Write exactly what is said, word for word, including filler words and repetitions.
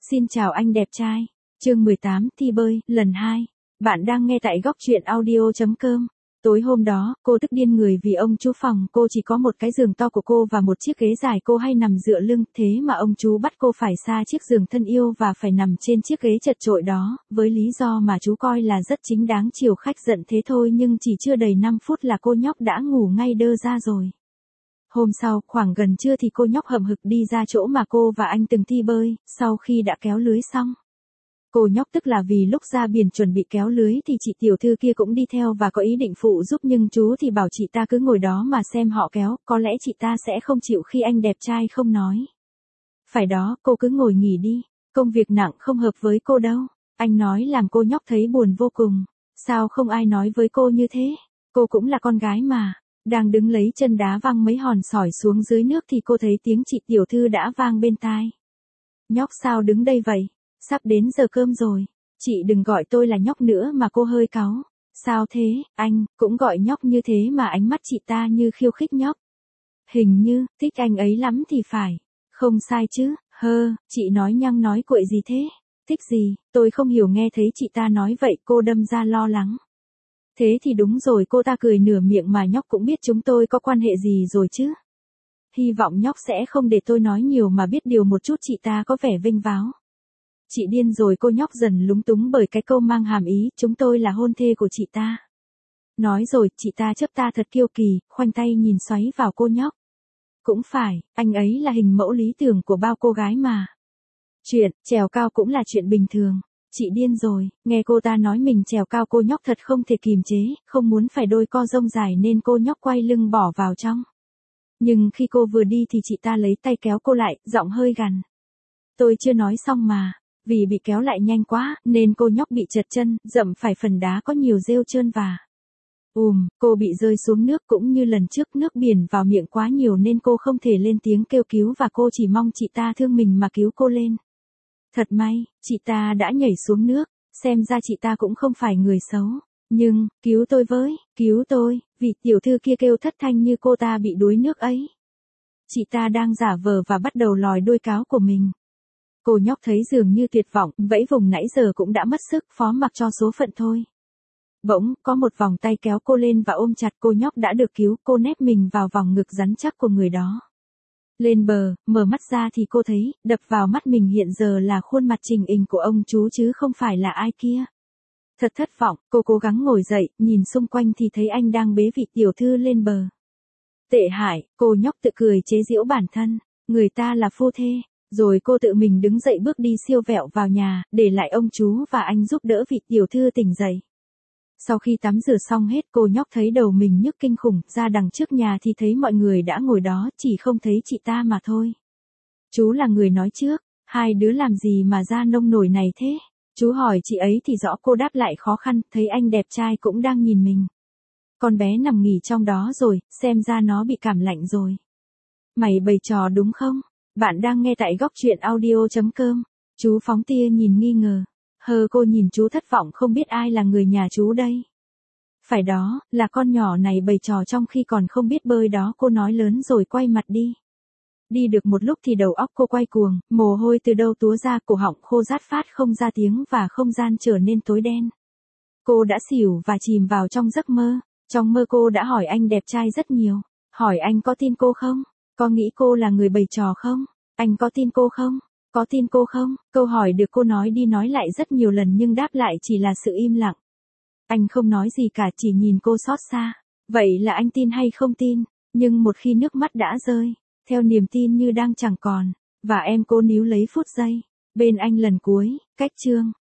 Xin chào anh đẹp trai. Chương mười tám thi bơi, lần hai. Bạn đang nghe tại góc truyện audio.com. Tối hôm đó, cô tức điên người vì ông chú phòng cô chỉ có một cái giường to của cô và một chiếc ghế dài cô hay nằm dựa lưng, thế mà ông chú bắt cô phải xa chiếc giường thân yêu và phải nằm trên chiếc ghế chật chội đó, với lý do mà chú coi là rất chính đáng. Chiều khách giận thế thôi nhưng chỉ chưa đầy năm phút là cô nhóc đã ngủ ngay đơ ra rồi. Hôm sau, khoảng gần trưa thì cô nhóc hậm hực đi ra chỗ mà cô và anh từng thi bơi, sau khi đã kéo lưới xong. Cô nhóc tức là vì lúc ra biển chuẩn bị kéo lưới thì chị tiểu thư kia cũng đi theo và có ý định phụ giúp, nhưng chú thì bảo chị ta cứ ngồi đó mà xem họ kéo, có lẽ chị ta sẽ không chịu khi anh đẹp trai không nói. Phải đó, cô cứ ngồi nghỉ đi, công việc nặng không hợp với cô đâu. Anh nói làm cô nhóc thấy buồn vô cùng. Sao không ai nói với cô như thế? Cô cũng là con gái mà. Đang đứng lấy chân đá văng mấy hòn sỏi xuống dưới nước thì cô thấy tiếng chị tiểu thư đã vang bên tai. Nhóc sao đứng đây vậy? Sắp đến giờ cơm rồi. Chị đừng gọi tôi là nhóc nữa mà. Cô hơi cáu. Sao thế, anh, cũng gọi nhóc như thế mà ánh mắt chị ta như khiêu khích nhóc. Hình như, thích anh ấy lắm thì phải. Không sai chứ, hơ, chị nói nhăng nói cuội gì thế? Thích gì, tôi không hiểu. Nghe thấy chị ta nói vậy cô đâm ra lo lắng. Thế thì đúng rồi, cô ta cười nửa miệng mà nhóc cũng biết chúng tôi có quan hệ gì rồi chứ. Hy vọng nhóc sẽ không để tôi nói nhiều mà biết điều một chút. Chị ta có vẻ vênh váo. Chị điên rồi. Cô nhóc dần lúng túng bởi cái câu mang hàm ý chúng tôi là hôn thê của chị ta. Nói rồi, chị ta chớp ta thật kiêu kỳ, khoanh tay nhìn xoáy vào cô nhóc. Cũng phải, anh ấy là hình mẫu lý tưởng của bao cô gái mà. Chuyện, trèo cao cũng là chuyện bình thường. Chị điên rồi, nghe cô ta nói mình trèo cao cô nhóc thật không thể kìm chế, không muốn phải đôi co rông dài nên cô nhóc quay lưng bỏ vào trong. Nhưng khi cô vừa đi thì chị ta lấy tay kéo cô lại, giọng hơi gằn. Tôi chưa nói xong mà, vì bị kéo lại nhanh quá, nên cô nhóc bị trật chân, dậm phải phần đá có nhiều rêu trơn và ùm, cô bị rơi xuống nước. Cũng như lần trước, nước biển vào miệng quá nhiều nên cô không thể lên tiếng kêu cứu và cô chỉ mong chị ta thương mình mà cứu cô lên. Thật may, chị ta đã nhảy xuống nước, xem ra chị ta cũng không phải người xấu. Nhưng, cứu tôi với, cứu tôi, vì tiểu thư kia kêu thất thanh như cô ta bị đuối nước ấy. Chị ta đang giả vờ và bắt đầu lòi đuôi cáo của mình. Cô nhóc thấy dường như tuyệt vọng, vẫy vùng nãy giờ cũng đã mất sức, phó mặc cho số phận thôi. Bỗng, có một vòng tay kéo cô lên và ôm chặt. Cô nhóc đã được cứu, cô nép mình vào vòng ngực rắn chắc của người đó. Lên bờ, mở mắt ra thì cô thấy, đập vào mắt mình hiện giờ là khuôn mặt trình hình của ông chú chứ không phải là ai kia. Thật thất vọng, cô cố gắng ngồi dậy, nhìn xung quanh thì thấy anh đang bế vị tiểu thư lên bờ. Tệ hại, cô nhóc tự cười chế giễu bản thân, người ta là phu thê. Rồi cô tự mình đứng dậy bước đi siêu vẹo vào nhà, để lại ông chú và anh giúp đỡ vị tiểu thư tỉnh dậy. Sau khi tắm rửa xong hết, cô nhóc thấy đầu mình nhức kinh khủng, ra đằng trước nhà thì thấy mọi người đã ngồi đó, chỉ không thấy chị ta mà thôi. Chú là người nói trước, hai đứa làm gì mà ra nông nổi này thế? Chú hỏi chị ấy thì rõ. Cô đáp lại khó khăn, thấy anh đẹp trai cũng đang nhìn mình. Con bé nằm nghỉ trong đó rồi, xem ra nó bị cảm lạnh rồi. Mày bày trò đúng không? Bạn đang nghe tại góc truyện audio.com. Chú phóng tia nhìn nghi ngờ. Hơ, cô nhìn chú thất vọng không biết ai là người nhà chú đây. Phải đó, là con nhỏ này bày trò trong khi còn không biết bơi đó. Cô nói lớn rồi quay mặt đi. Đi được một lúc thì đầu óc cô quay cuồng, mồ hôi từ đâu túa ra, cổ họng khô rát phát không ra tiếng và không gian trở nên tối đen. Cô đã xỉu và chìm vào trong giấc mơ. Trong mơ cô đã hỏi anh đẹp trai rất nhiều. Hỏi anh có tin cô không? Có nghĩ cô là người bày trò không? Anh có tin cô không? Có tin cô không? Câu hỏi được cô nói đi nói lại rất nhiều lần nhưng đáp lại chỉ là sự im lặng. Anh không nói gì cả, chỉ nhìn cô xót xa. Vậy là anh tin hay không tin? Nhưng một khi nước mắt đã rơi, theo niềm tin như đang chẳng còn, và em cố níu lấy phút giây bên anh lần cuối, cách chương